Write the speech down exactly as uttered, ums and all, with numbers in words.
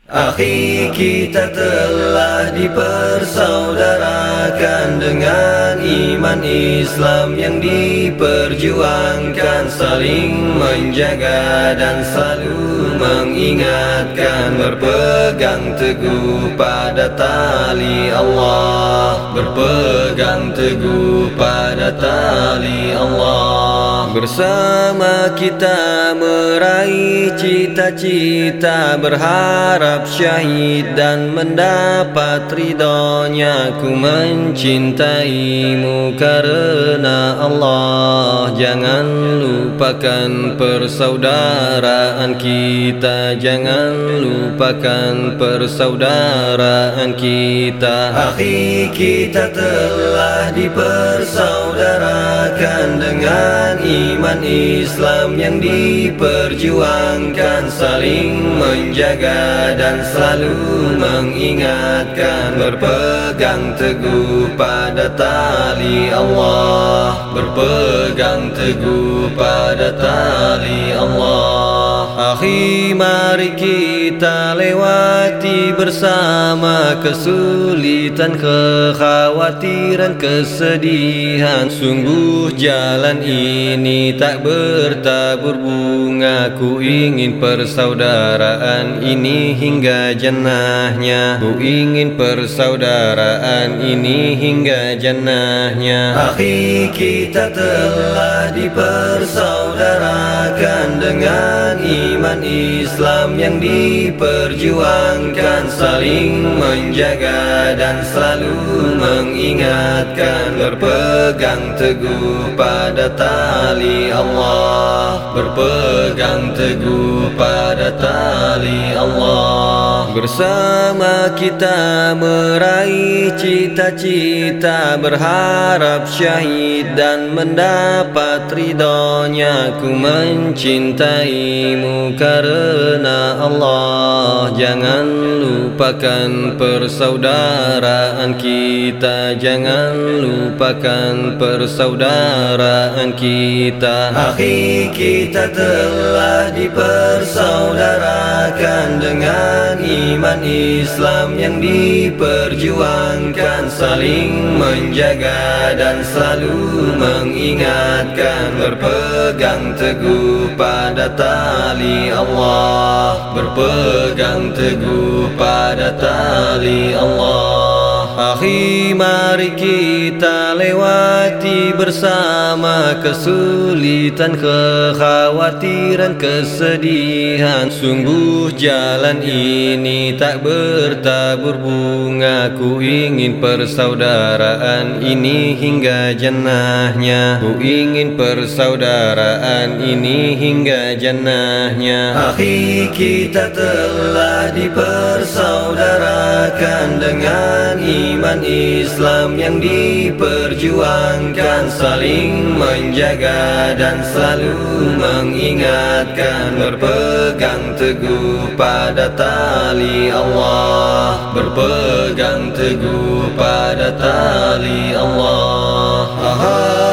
Akhi, kita telah dipersaudarakan dengan iman Islam yang diperjuangkan, saling menjaga dan selalu mengingatkan, berpegang teguh pada tali Allah, berpegang teguh pada tali Allah. Bersama kita meraih cita-cita, berharap syahid dan mendapat ridhonya. Ku mencintaimu karena Allah. Jangan lupakan persaudaraan kita, jangan lupakan persaudaraan kita. Akhi, kita telah dipersaudarakan dengan iman Islam yang diperjuangkan, saling menjaga dan selalu mengingatkan, berpegang teguh pada tali Allah, berpegang teguh pada tali Allah. Akhi, mari kita lewati bersama kesulitan, kekhawatiran, kesedihan. Sungguh jalan ini tak bertabur bunga. Ku ingin persaudaraan ini hingga jannahnya, ku ingin persaudaraan ini hingga jannahnya. Akhi, kita telah dipersaudarakan dengan iman Islam yang diperjuangkan, saling menjaga dan selalu mengingatkan, berpegang teguh pada tali Allah, berpegang teguh pada tali Allah. Bersama kita meraih cita-cita, berharap syahid dan mendapat ridhonya. Ku mencintaimu karena Allah. Jangan lupakan persaudaraan kita, jangan lupakan persaudaraan kita. Akhi, kita telah dipersaudarakan dengan iman Islam yang diperjuangkan, saling menjaga dan selalu mengingatkan, berpegang teguh pada tali Allah, berpegang teguh pada tali Allah. Akhi, mari kita lewati bersama kesulitan, kekhawatiran, kesedihan. Sungguh jalan ini tak bertabur bunga. Ku ingin persaudaraan ini hingga jannahnya, ku ingin persaudaraan ini hingga jannahnya. Akhi, kita telah dipersaudarakan dengan iman Islam yang diperjuangkan, saling menjaga dan selalu mengingatkan, berpegang teguh pada tali Allah, berpegang teguh pada tali Allah.